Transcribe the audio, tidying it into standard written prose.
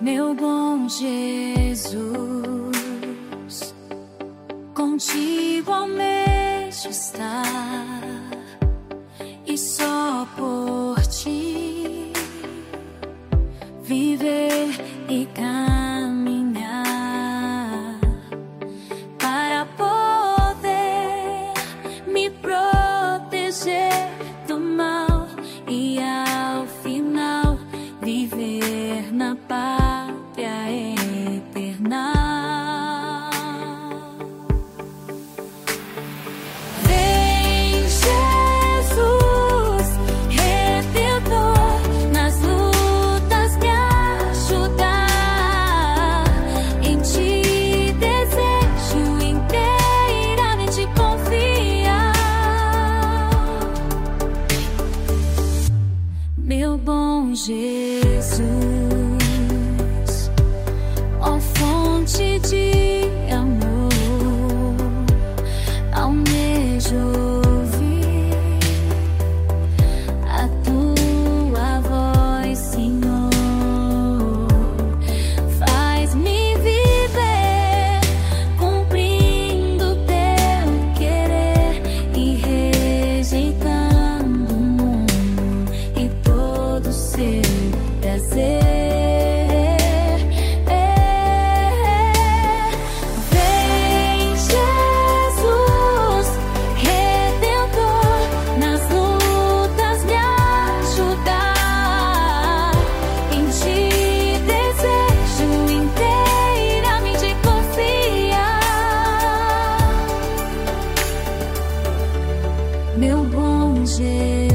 Meu bom Jesus, contigo almejo estar, e só por ti viver e caminhar, para poder me proteger do mal e ao final viver na pátria eterna. Vem, Jesus, Redentor, nas lutas me ajudar. Em ti desejo inteiramente confiar. Meu bom Jesus, ó fonte de amor, almejo ouvir a tua voz, Senhor. Faz-me viver cumprindo teu querer e rejeitando o mundo e todo seu prazer. Meu bom Jesus.